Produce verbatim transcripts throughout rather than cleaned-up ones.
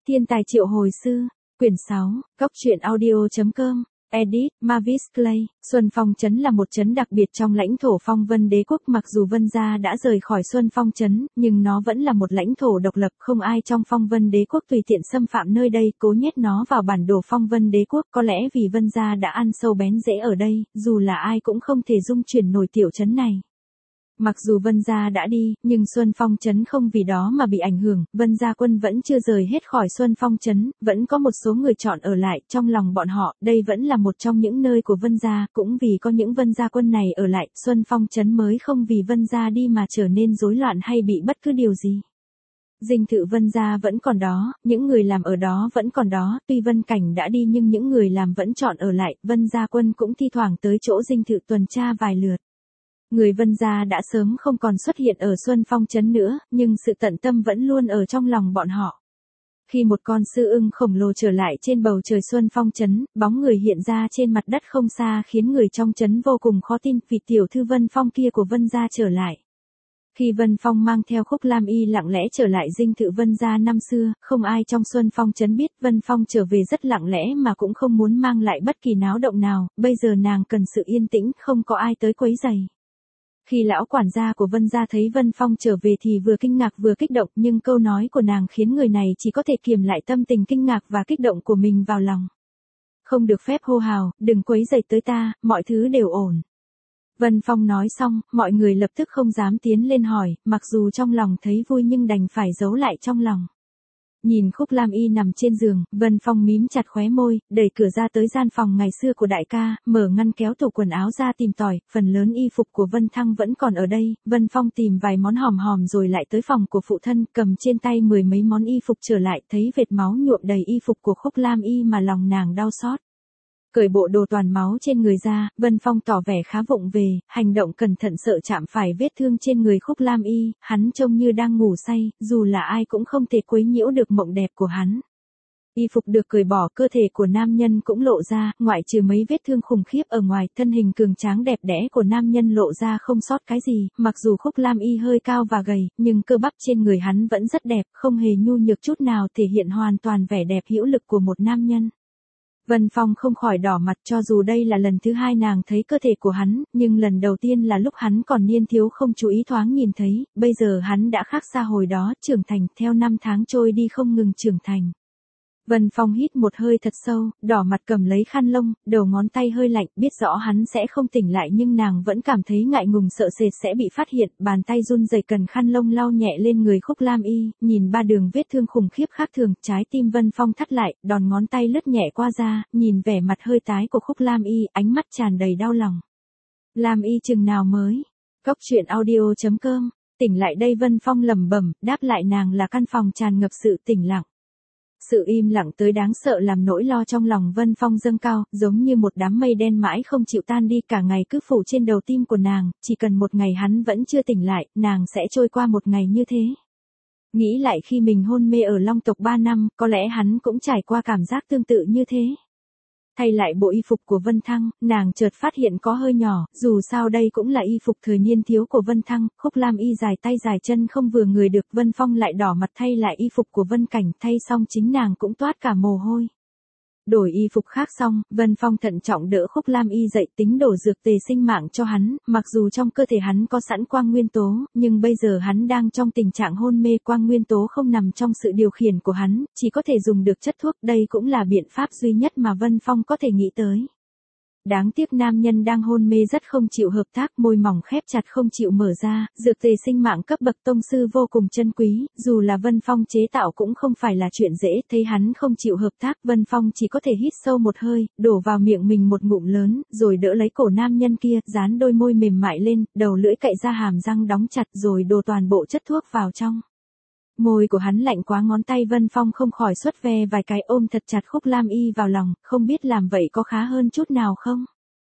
Thiên tài triệu hồi sư, quyển sáu, góc truyện audio.com, edit, Mavis Clay. Xuân Phong Trấn là một trấn đặc biệt trong lãnh thổ Phong Vân Đế quốc, mặc dù Vân gia đã rời khỏi Xuân Phong Trấn, nhưng nó vẫn là một lãnh thổ độc lập, không ai trong Phong Vân Đế quốc tùy tiện xâm phạm nơi đây, cố nhét nó vào bản đồ Phong Vân Đế quốc. Có lẽ vì Vân gia đã ăn sâu bén rễ ở đây, dù là ai cũng không thể dung chuyển nổi tiểu trấn này. Mặc dù Vân gia đã đi, nhưng Xuân Phong Trấn không vì đó mà bị ảnh hưởng, Vân gia quân vẫn chưa rời hết khỏi Xuân Phong Trấn, vẫn có một số người chọn ở lại, trong lòng bọn họ, đây vẫn là một trong những nơi của Vân gia, cũng vì có những Vân gia quân này ở lại, Xuân Phong Trấn mới không vì Vân gia đi mà trở nên rối loạn hay bị bất cứ điều gì. Dinh thự Vân gia vẫn còn đó, những người làm ở đó vẫn còn đó, tuy Vân Cảnh đã đi nhưng những người làm vẫn chọn ở lại, Vân gia quân cũng thi thoảng tới chỗ dinh thự tuần tra vài lượt. Người Vân gia đã sớm không còn xuất hiện ở Xuân Phong Trấn nữa, nhưng sự tận tâm vẫn luôn ở trong lòng bọn họ. Khi một con sư ưng khổng lồ trở lại trên bầu trời Xuân Phong Trấn, bóng người hiện ra trên mặt đất không xa khiến người trong trấn vô cùng khó tin, vì tiểu thư Vân Phong kia của Vân gia trở lại. Khi Vân Phong mang theo Khúc Lam Y lặng lẽ trở lại dinh thự Vân gia năm xưa, không ai trong Xuân Phong Trấn biết Vân Phong trở về rất lặng lẽ mà cũng không muốn mang lại bất kỳ náo động nào, bây giờ nàng cần sự yên tĩnh, không có ai tới quấy rầy. Khi lão quản gia của Vân gia thấy Vân Phong trở về thì vừa kinh ngạc vừa kích động, nhưng câu nói của nàng khiến người này chỉ có thể kiềm lại tâm tình kinh ngạc và kích động của mình vào lòng. Không được phép hô hào, đừng quấy rầy tới ta, mọi thứ đều ổn. Vân Phong nói xong, mọi người lập tức không dám tiến lên hỏi, mặc dù trong lòng thấy vui nhưng đành phải giấu lại trong lòng. Nhìn Khúc Lam Y nằm trên giường, Vân Phong mím chặt khóe môi, đẩy cửa ra tới gian phòng ngày xưa của đại ca, mở ngăn kéo tủ quần áo ra tìm tòi, phần lớn y phục của Vân Thăng vẫn còn ở đây, Vân Phong tìm vài món hòm hòm rồi lại tới phòng của phụ thân, cầm trên tay mười mấy món y phục trở lại, thấy vệt máu nhuộm đầy y phục của Khúc Lam Y mà lòng nàng đau xót. Cởi bộ đồ toàn máu trên người ra, Vân Phong tỏ vẻ khá vụng về, hành động cẩn thận sợ chạm phải vết thương trên người Khúc Lam Y, hắn trông như đang ngủ say, dù là ai cũng không thể quấy nhiễu được mộng đẹp của hắn. Y phục được cởi bỏ, cơ thể của nam nhân cũng lộ ra, ngoại trừ mấy vết thương khủng khiếp ở ngoài, thân hình cường tráng đẹp đẽ của nam nhân lộ ra không sót cái gì, mặc dù Khúc Lam Y hơi cao và gầy, nhưng cơ bắp trên người hắn vẫn rất đẹp, không hề nhu nhược chút nào, thể hiện hoàn toàn vẻ đẹp hữu lực của một nam nhân. Vân Phong không khỏi đỏ mặt, cho dù đây là lần thứ hai nàng thấy cơ thể của hắn, nhưng lần đầu tiên là lúc hắn còn niên thiếu không chú ý thoáng nhìn thấy, bây giờ hắn đã khác xa hồi đó, trưởng thành, theo năm tháng trôi đi không ngừng trưởng thành. Vân Phong hít một hơi thật sâu, đỏ mặt cầm lấy khăn lông, đầu ngón tay hơi lạnh, biết rõ hắn sẽ không tỉnh lại nhưng nàng vẫn cảm thấy ngại ngùng sợ sệt sẽ bị phát hiện, bàn tay run rẩy cần khăn lông lau nhẹ lên người Khúc Lam Y, nhìn ba đường vết thương khủng khiếp khác thường, trái tim Vân Phong thắt lại, đòn ngón tay lướt nhẹ qua da, nhìn vẻ mặt hơi tái của Khúc Lam Y, ánh mắt tràn đầy đau lòng. Lam Y chừng nào mới? Góc truyện audio.com, tỉnh lại đây Vân Phong lẩm bẩm, đáp lại nàng là căn phòng tràn ngập sự tĩnh lặng. Sự im lặng tới đáng sợ làm nỗi lo trong lòng Vân Phong dâng cao, giống như một đám mây đen mãi không chịu tan đi, cả ngày cứ phủ trên đầu tim của nàng, chỉ cần một ngày hắn vẫn chưa tỉnh lại, nàng sẽ trôi qua một ngày như thế. Nghĩ lại khi mình hôn mê ở Long tộc ba năm, có lẽ hắn cũng trải qua cảm giác tương tự như thế. Thay lại bộ y phục của Vân Thăng, nàng chợt phát hiện có hơi nhỏ, dù sao đây cũng là y phục thời niên thiếu của Vân Thăng, Khúc Lam Y dài tay dài chân không vừa người được, Vân Phong lại đỏ mặt thay lại y phục của Vân Cảnh, thay xong chính nàng cũng toát cả mồ hôi. Đổi y phục khác xong, Vân Phong thận trọng đỡ Khúc Lam Y dậy, tính đổ dược tề sinh mạng cho hắn, mặc dù trong cơ thể hắn có sẵn quang nguyên tố, nhưng bây giờ hắn đang trong tình trạng hôn mê, quang nguyên tố không nằm trong sự điều khiển của hắn, chỉ có thể dùng được chất thuốc, đây cũng là biện pháp duy nhất mà Vân Phong có thể nghĩ tới. Đáng tiếc nam nhân đang hôn mê rất không chịu hợp tác, môi mỏng khép chặt không chịu mở ra, dược tề sinh mạng cấp bậc tông sư vô cùng chân quý, dù là Vân Phong chế tạo cũng không phải là chuyện dễ, thấy hắn không chịu hợp tác, Vân Phong chỉ có thể hít sâu một hơi, đổ vào miệng mình một ngụm lớn, rồi đỡ lấy cổ nam nhân kia, dán đôi môi mềm mại lên, đầu lưỡi cạy ra hàm răng đóng chặt rồi đổ toàn bộ chất thuốc vào trong. Môi của hắn lạnh quá, ngón tay Vân Phong không khỏi xuất ve vài cái, ôm thật chặt Khúc Lam Y vào lòng, không biết làm vậy có khá hơn chút nào không?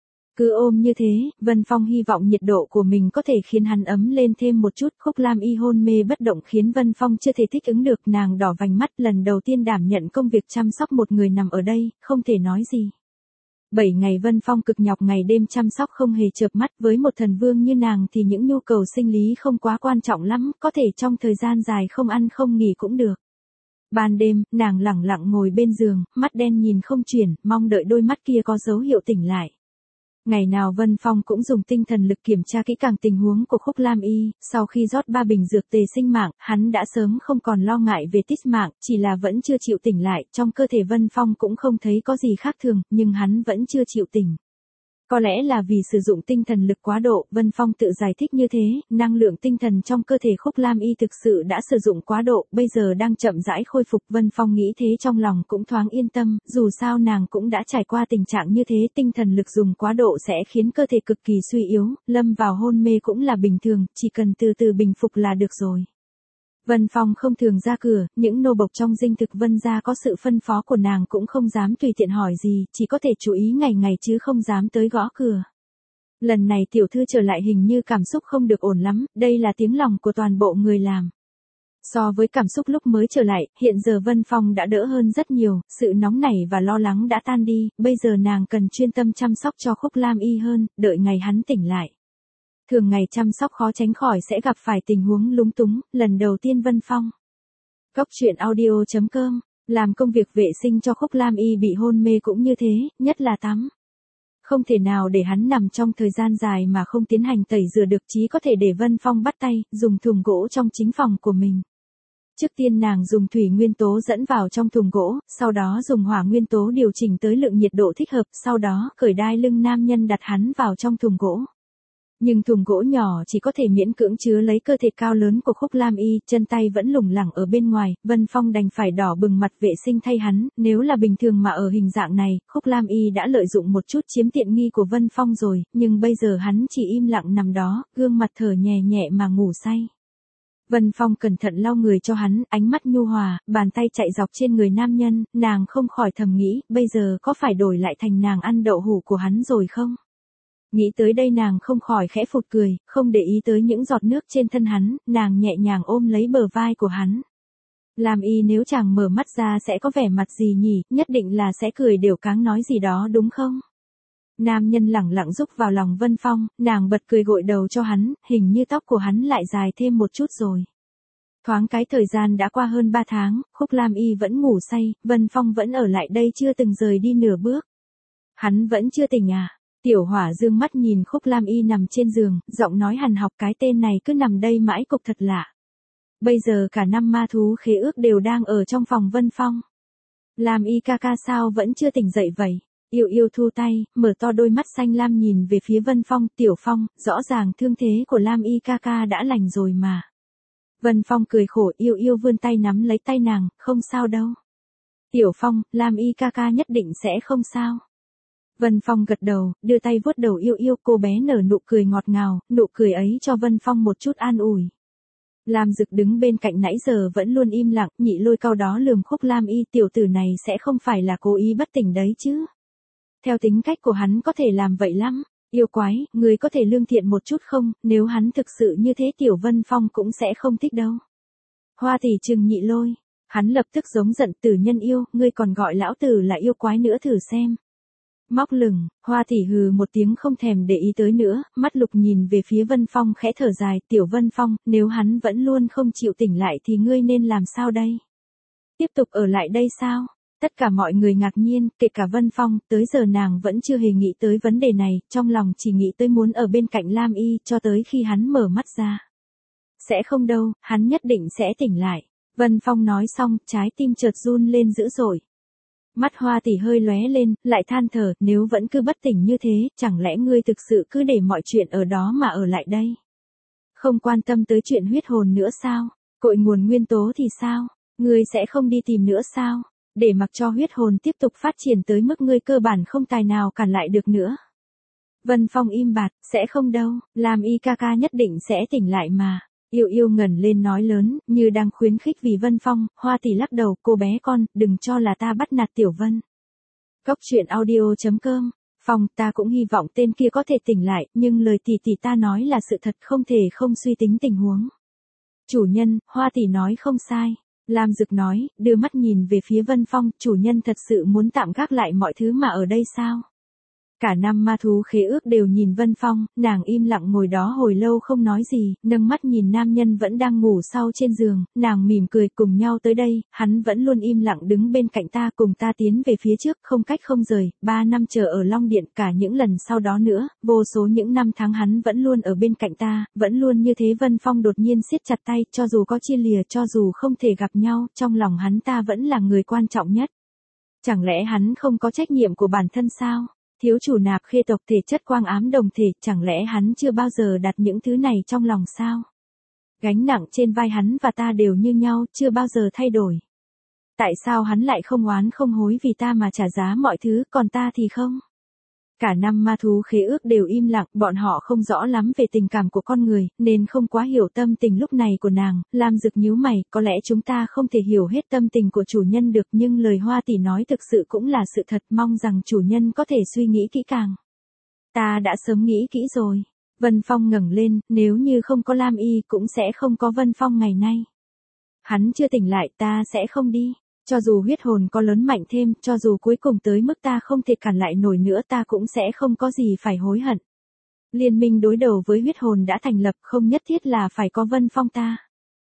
Cứ ôm như thế, Vân Phong hy vọng nhiệt độ của mình có thể khiến hắn ấm lên thêm một chút, Khúc Lam Y hôn mê bất động khiến Vân Phong chưa thể thích ứng được, nàng đỏ vành mắt, lần đầu tiên đảm nhận công việc chăm sóc một người nằm ở đây, không thể nói gì. Bảy ngày Vân Phong cực nhọc ngày đêm chăm sóc không hề chợp mắt, với một thần vương như nàng thì những nhu cầu sinh lý không quá quan trọng lắm, có thể trong thời gian dài không ăn không nghỉ cũng được. Ban đêm, nàng lẳng lặng ngồi bên giường, mắt đen nhìn không chuyển, mong đợi đôi mắt kia có dấu hiệu tỉnh lại. Ngày nào Vân Phong cũng dùng tinh thần lực kiểm tra kỹ càng tình huống của Khúc Lam Y, sau khi rót ba bình dược tề sinh mạng, hắn đã sớm không còn lo ngại về tích mạng, chỉ là vẫn chưa chịu tỉnh lại, trong cơ thể Vân Phong cũng không thấy có gì khác thường, nhưng hắn vẫn chưa chịu tỉnh. Có lẽ là vì sử dụng tinh thần lực quá độ, Vân Phong tự giải thích như thế, năng lượng tinh thần trong cơ thể Khúc Lam Y thực sự đã sử dụng quá độ, bây giờ đang chậm rãi khôi phục. Vân Phong nghĩ thế trong lòng cũng thoáng yên tâm, dù sao nàng cũng đã trải qua tình trạng như thế, tinh thần lực dùng quá độ sẽ khiến cơ thể cực kỳ suy yếu, lâm vào hôn mê cũng là bình thường, chỉ cần từ từ bình phục là được rồi. Vân Phong không thường ra cửa, những nô bộc trong dinh thực Vân gia có sự phân phó của nàng cũng không dám tùy tiện hỏi gì, chỉ có thể chú ý ngày ngày chứ không dám tới gõ cửa. Lần này tiểu thư trở lại hình như cảm xúc không được ổn lắm, đây là tiếng lòng của toàn bộ người làm. So với cảm xúc lúc mới trở lại, hiện giờ Vân Phong đã đỡ hơn rất nhiều, sự nóng nảy và lo lắng đã tan đi, bây giờ nàng cần chuyên tâm chăm sóc cho Khúc Lam Y hơn, đợi ngày hắn tỉnh lại. Thường ngày chăm sóc khó tránh khỏi sẽ gặp phải tình huống lúng túng, lần đầu tiên Vân Phong. Cóc truyện audio chấm com, làm công việc vệ sinh cho Khúc Lam Y bị hôn mê cũng như thế, nhất là tắm. Không thể nào để hắn nằm trong thời gian dài mà không tiến hành tẩy rửa được, chí có thể để Vân Phong bắt tay, dùng thùng gỗ trong chính phòng của mình. Trước tiên nàng dùng thủy nguyên tố dẫn vào trong thùng gỗ, sau đó dùng hỏa nguyên tố điều chỉnh tới lượng nhiệt độ thích hợp, sau đó cởi đai lưng nam nhân đặt hắn vào trong thùng gỗ. Nhưng thùng gỗ nhỏ chỉ có thể miễn cưỡng chứa lấy cơ thể cao lớn của Khúc Lam Y, chân tay vẫn lủng lẳng ở bên ngoài, Vân Phong đành phải đỏ bừng mặt vệ sinh thay hắn, nếu là bình thường mà ở hình dạng này, Khúc Lam Y đã lợi dụng một chút chiếm tiện nghi của Vân Phong rồi, nhưng bây giờ hắn chỉ im lặng nằm đó, gương mặt thở nhẹ nhẹ mà ngủ say. Vân Phong cẩn thận lau người cho hắn, ánh mắt nhu hòa, bàn tay chạy dọc trên người nam nhân, nàng không khỏi thầm nghĩ, bây giờ có phải đổi lại thành nàng ăn đậu hũ của hắn rồi không? Nghĩ tới đây nàng không khỏi khẽ phụt cười, không để ý tới những giọt nước trên thân hắn, nàng nhẹ nhàng ôm lấy bờ vai của hắn. Lam Y, nếu chàng mở mắt ra sẽ có vẻ mặt gì nhỉ, nhất định là sẽ cười đều cáng nói gì đó đúng không? Nam nhân lẳng lặng rúc vào lòng Vân Phong, nàng bật cười gội đầu cho hắn, hình như tóc của hắn lại dài thêm một chút rồi. Thoáng cái thời gian đã qua hơn ba tháng, Khúc Lam Y vẫn ngủ say, Vân Phong vẫn ở lại đây chưa từng rời đi nửa bước. Hắn vẫn chưa tỉnh à? Tiểu Hỏa dương mắt nhìn Khúc Lam Y nằm trên giường, giọng nói hằn học, cái tên này cứ nằm đây mãi cục thật lạ. Bây giờ cả năm ma thú khế ước đều đang ở trong phòng Vân Phong. Lam Y ca ca sao vẫn chưa tỉnh dậy vậy? Yêu Yêu thu tay, mở to đôi mắt xanh lam nhìn về phía Vân Phong, Tiểu Phong, rõ ràng thương thế của Lam Y ca ca đã lành rồi mà. Vân Phong cười khổ, Yêu Yêu vươn tay nắm lấy tay nàng, không sao đâu. Tiểu Phong, Lam Y ca ca nhất định sẽ không sao. Vân Phong gật đầu, đưa tay vuốt đầu Yêu Yêu, cô bé nở nụ cười ngọt ngào, nụ cười ấy cho Vân Phong một chút an ủi. Lam Dực đứng bên cạnh nãy giờ vẫn luôn im lặng, Nhị Lôi cau đó lườm Khúc Lam Y, tiểu tử này sẽ không phải là cố ý bất tỉnh đấy chứ. Theo tính cách của hắn có thể làm vậy lắm. Yêu quái, người có thể lương thiện một chút không, nếu hắn thực sự như thế Tiểu Vân Phong cũng sẽ không thích đâu. Hoa tỷ trừng Nhị Lôi, hắn lập tức giống giận, tử nhân yêu, ngươi còn gọi lão tử là yêu quái nữa thử xem. Móc lửng, Hoa tỷ hừ một tiếng không thèm để ý tới nữa, mắt lục nhìn về phía Vân Phong khẽ thở dài, Tiểu Vân Phong, nếu hắn vẫn luôn không chịu tỉnh lại thì ngươi nên làm sao đây? Tiếp tục ở lại đây sao? Tất cả mọi người ngạc nhiên, kể cả Vân Phong, tới giờ nàng vẫn chưa hề nghĩ tới vấn đề này, trong lòng chỉ nghĩ tới muốn ở bên cạnh Lam Y, cho tới khi hắn mở mắt ra. Sẽ không đâu, hắn nhất định sẽ tỉnh lại. Vân Phong nói xong, trái tim chợt run lên dữ dội. Mắt Hoa tỷ hơi lóe lên, lại than thở, nếu vẫn cứ bất tỉnh như thế, chẳng lẽ ngươi thực sự cứ để mọi chuyện ở đó mà ở lại đây? Không quan tâm tới chuyện huyết hồn nữa sao? Cội nguồn nguyên tố thì sao? Ngươi sẽ không đi tìm nữa sao? Để mặc cho huyết hồn tiếp tục phát triển tới mức ngươi cơ bản không tài nào cản lại được nữa. Vân Phong im bặt, sẽ không đâu, Lam Y ca ca nhất định sẽ tỉnh lại mà. Yêu Yêu ngẩng lên nói lớn, như đang khuyến khích vì Vân Phong, Hoa tỷ lắc đầu, cô bé con, đừng cho là ta bắt nạt Tiểu Vân. Cóc truyện audio chấm com, Phong, ta cũng hy vọng tên kia có thể tỉnh lại, nhưng lời tỷ tỷ ta nói là sự thật, không thể không suy tính tình huống. Chủ nhân, Hoa tỷ nói không sai. Lam Dực nói, đưa mắt nhìn về phía Vân Phong, chủ nhân thật sự muốn tạm gác lại mọi thứ mà ở đây sao? Cả năm ma thú khế ước đều nhìn Vân Phong, nàng im lặng ngồi đó hồi lâu không nói gì, nâng mắt nhìn nam nhân vẫn đang ngủ sau trên giường, nàng mỉm cười cùng nhau tới đây, hắn vẫn luôn im lặng đứng bên cạnh ta cùng ta tiến về phía trước không cách không rời, ba năm chờ ở Long Điện cả những lần sau đó nữa, vô số những năm tháng hắn vẫn luôn ở bên cạnh ta, vẫn luôn như thế. Vân Phong đột nhiên siết chặt tay, cho dù có chia lìa, cho dù không thể gặp nhau, trong lòng hắn ta vẫn là người quan trọng nhất. Chẳng lẽ hắn không có trách nhiệm của bản thân sao? Thiếu chủ nạp khê tộc thể chất quang ám đồng thể, chẳng lẽ hắn chưa bao giờ đặt những thứ này trong lòng sao? Gánh nặng trên vai hắn và ta đều như nhau, chưa bao giờ thay đổi. Tại sao hắn lại không oán không hối vì ta mà trả giá mọi thứ, còn ta thì không? Cả năm ma thú khế ước đều im lặng, bọn họ không rõ lắm về tình cảm của con người, nên không quá hiểu tâm tình lúc này của nàng. Lam Dực nhíu mày, có lẽ chúng ta không thể hiểu hết tâm tình của chủ nhân được, nhưng lời Hoa tỷ nói thực sự cũng là sự thật, mong rằng chủ nhân có thể suy nghĩ kỹ càng. Ta đã sớm nghĩ kỹ rồi. Vân Phong ngẩng lên, nếu như không có Lam Y cũng sẽ không có Vân Phong ngày nay. Hắn chưa tỉnh lại, ta sẽ không đi. Cho dù huyết hồn có lớn mạnh thêm, cho dù cuối cùng tới mức ta không thể cản lại nổi nữa, ta cũng sẽ không có gì phải hối hận. Liên minh đối đầu với huyết hồn đã thành lập, không nhất thiết là phải có Vân Phong ta.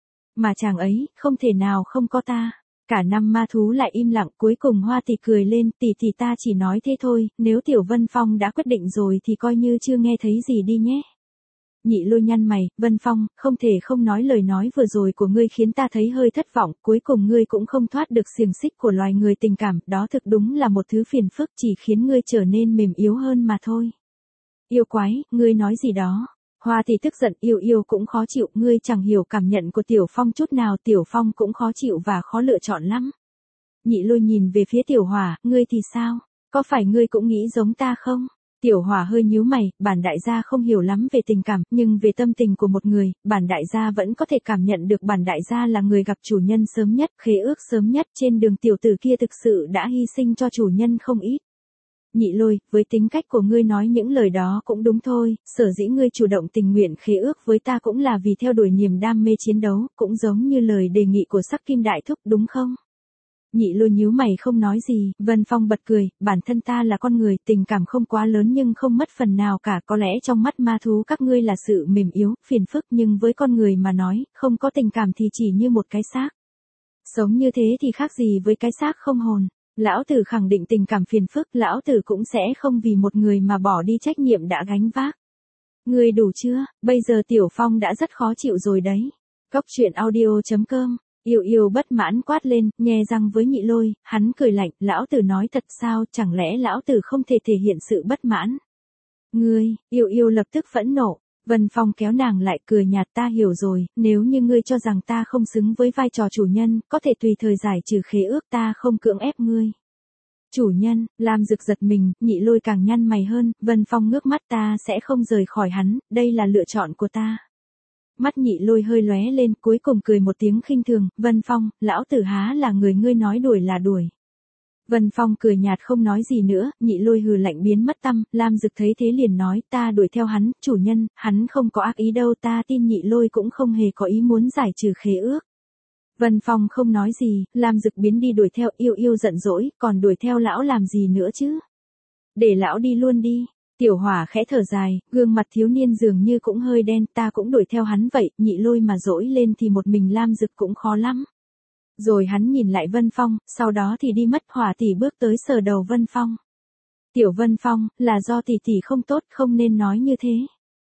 Mà chàng ấy, không thể nào không có ta. Cả năm ma thú lại im lặng, cuối cùng Hoa tỷ cười lên, tỷ tỷ ta chỉ nói thế thôi, nếu Tiểu Vân Phong đã quyết định rồi thì coi như chưa nghe thấy gì đi nhé. Nhị Lôi nhăn mày, Vân Phong, không thể không nói lời nói vừa rồi của ngươi khiến ta thấy hơi thất vọng, cuối cùng ngươi cũng không thoát được xiềng xích của loài người tình cảm, đó thực đúng là một thứ phiền phức, chỉ khiến ngươi trở nên mềm yếu hơn mà thôi. Yêu quái, ngươi nói gì đó? Hoa thì tức giận, yêu yêu cũng khó chịu, ngươi chẳng hiểu cảm nhận của Tiểu Phong chút nào, Tiểu Phong cũng khó chịu và khó lựa chọn lắm. Nhị Lôi nhìn về phía Tiểu Hỏa, ngươi thì sao? Có phải ngươi cũng nghĩ giống ta không? Tiểu Hỏa hơi nhíu mày, bản đại gia không hiểu lắm về tình cảm, nhưng về tâm tình của một người, bản đại gia vẫn có thể cảm nhận được. Bản đại gia là người gặp chủ nhân sớm nhất, khế ước sớm nhất, trên đường tiểu tử kia thực sự đã hy sinh cho chủ nhân không ít. Nhị Lôi, với tính cách của ngươi nói những lời đó cũng đúng thôi, sở dĩ ngươi chủ động tình nguyện khế ước với ta cũng là vì theo đuổi niềm đam mê chiến đấu, cũng giống như lời đề nghị của Sắc Kim Đại Thúc đúng không? Nhị Lôi nhíu mày không nói gì, Vân Phong bật cười, bản thân ta là con người, tình cảm không quá lớn nhưng không mất phần nào cả, có lẽ trong mắt ma thú các ngươi là sự mềm yếu, phiền phức, nhưng với con người mà nói, không có tình cảm thì chỉ như một cái xác. Sống như thế thì khác gì với cái xác không hồn. Lão tử khẳng định tình cảm phiền phức, lão tử cũng sẽ không vì một người mà bỏ đi trách nhiệm đã gánh vác. Ngươi đủ chưa, bây giờ Tiểu Phong đã rất khó chịu rồi đấy. Cốc truyện audio chấm com. Yêu yêu bất mãn quát lên, nhe răng với Nhị Lôi, hắn cười lạnh, lão tử nói thật sao, chẳng lẽ lão tử không thể thể hiện sự bất mãn? Ngươi, yêu yêu lập tức phẫn nộ, Vân Phong kéo nàng lại cười nhạt, ta hiểu rồi, nếu như ngươi cho rằng ta không xứng với vai trò chủ nhân, có thể tùy thời giải trừ khế ước, ta không cưỡng ép ngươi. Chủ nhân, Lam Dực giật mình, Nhị Lôi càng nhăn mày hơn, Vân Phong ngước mắt, ta sẽ không rời khỏi hắn, đây là lựa chọn của ta. Mắt Nhị Lôi hơi lóe lên, cuối cùng cười một tiếng khinh thường, Vân Phong, lão tử há là người ngươi nói đuổi là đuổi. Vân Phong cười nhạt không nói gì nữa, Nhị Lôi hừ lạnh biến mất tăm, Lam Dực thấy thế liền nói, ta đuổi theo hắn, chủ nhân, hắn không có ác ý đâu, ta tin Nhị Lôi cũng không hề có ý muốn giải trừ khế ước. Vân Phong không nói gì, Lam Dực biến đi đuổi theo, yêu yêu giận dỗi, còn đuổi theo lão làm gì nữa chứ? Để lão đi luôn đi. Tiểu Hỏa khẽ thở dài, gương mặt thiếu niên dường như cũng hơi đen, ta cũng đuổi theo hắn vậy, Nhị Lôi mà dỗi lên thì một mình Lam Dực cũng khó lắm. Rồi hắn nhìn lại Vân Phong, sau đó thì đi mất. Hỏa tỷ bước tới sờ đầu Vân Phong. Tiểu Vân Phong, là do tỷ tỷ không tốt, không nên nói như thế.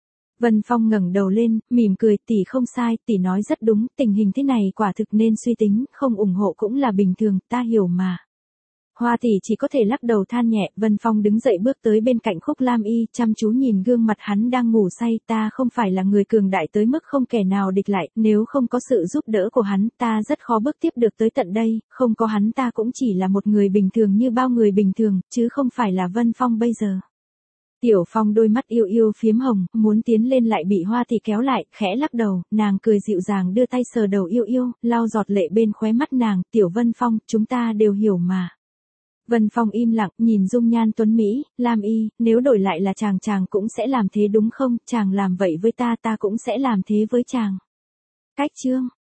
Vân Phong ngẩng đầu lên, mỉm cười, tỷ không sai, tỷ nói rất đúng, tình hình thế này quả thực nên suy tính, không ủng hộ cũng là bình thường, ta hiểu mà. Hoa tỷ chỉ có thể lắc đầu than nhẹ, Vân Phong đứng dậy bước tới bên cạnh Khúc Lam Y, chăm chú nhìn gương mặt hắn đang ngủ say, ta không phải là người cường đại tới mức không kẻ nào địch lại, nếu không có sự giúp đỡ của hắn, ta rất khó bước tiếp được tới tận đây, không có hắn ta cũng chỉ là một người bình thường như bao người bình thường, chứ không phải là Vân Phong bây giờ. Tiểu Phong đôi mắt yêu yêu phiếm hồng, muốn tiến lên lại bị Hoa tỷ kéo lại, khẽ lắc đầu, nàng cười dịu dàng đưa tay sờ đầu yêu yêu, lau giọt lệ bên khóe mắt nàng, Tiểu Vân Phong, chúng ta đều hiểu mà. Vân Phong im lặng, nhìn dung nhan tuấn Mỹ, Lam Y, nếu đổi lại là chàng chàng cũng sẽ làm thế đúng không, chàng làm vậy với ta ta cũng sẽ làm thế với chàng. Cách chương.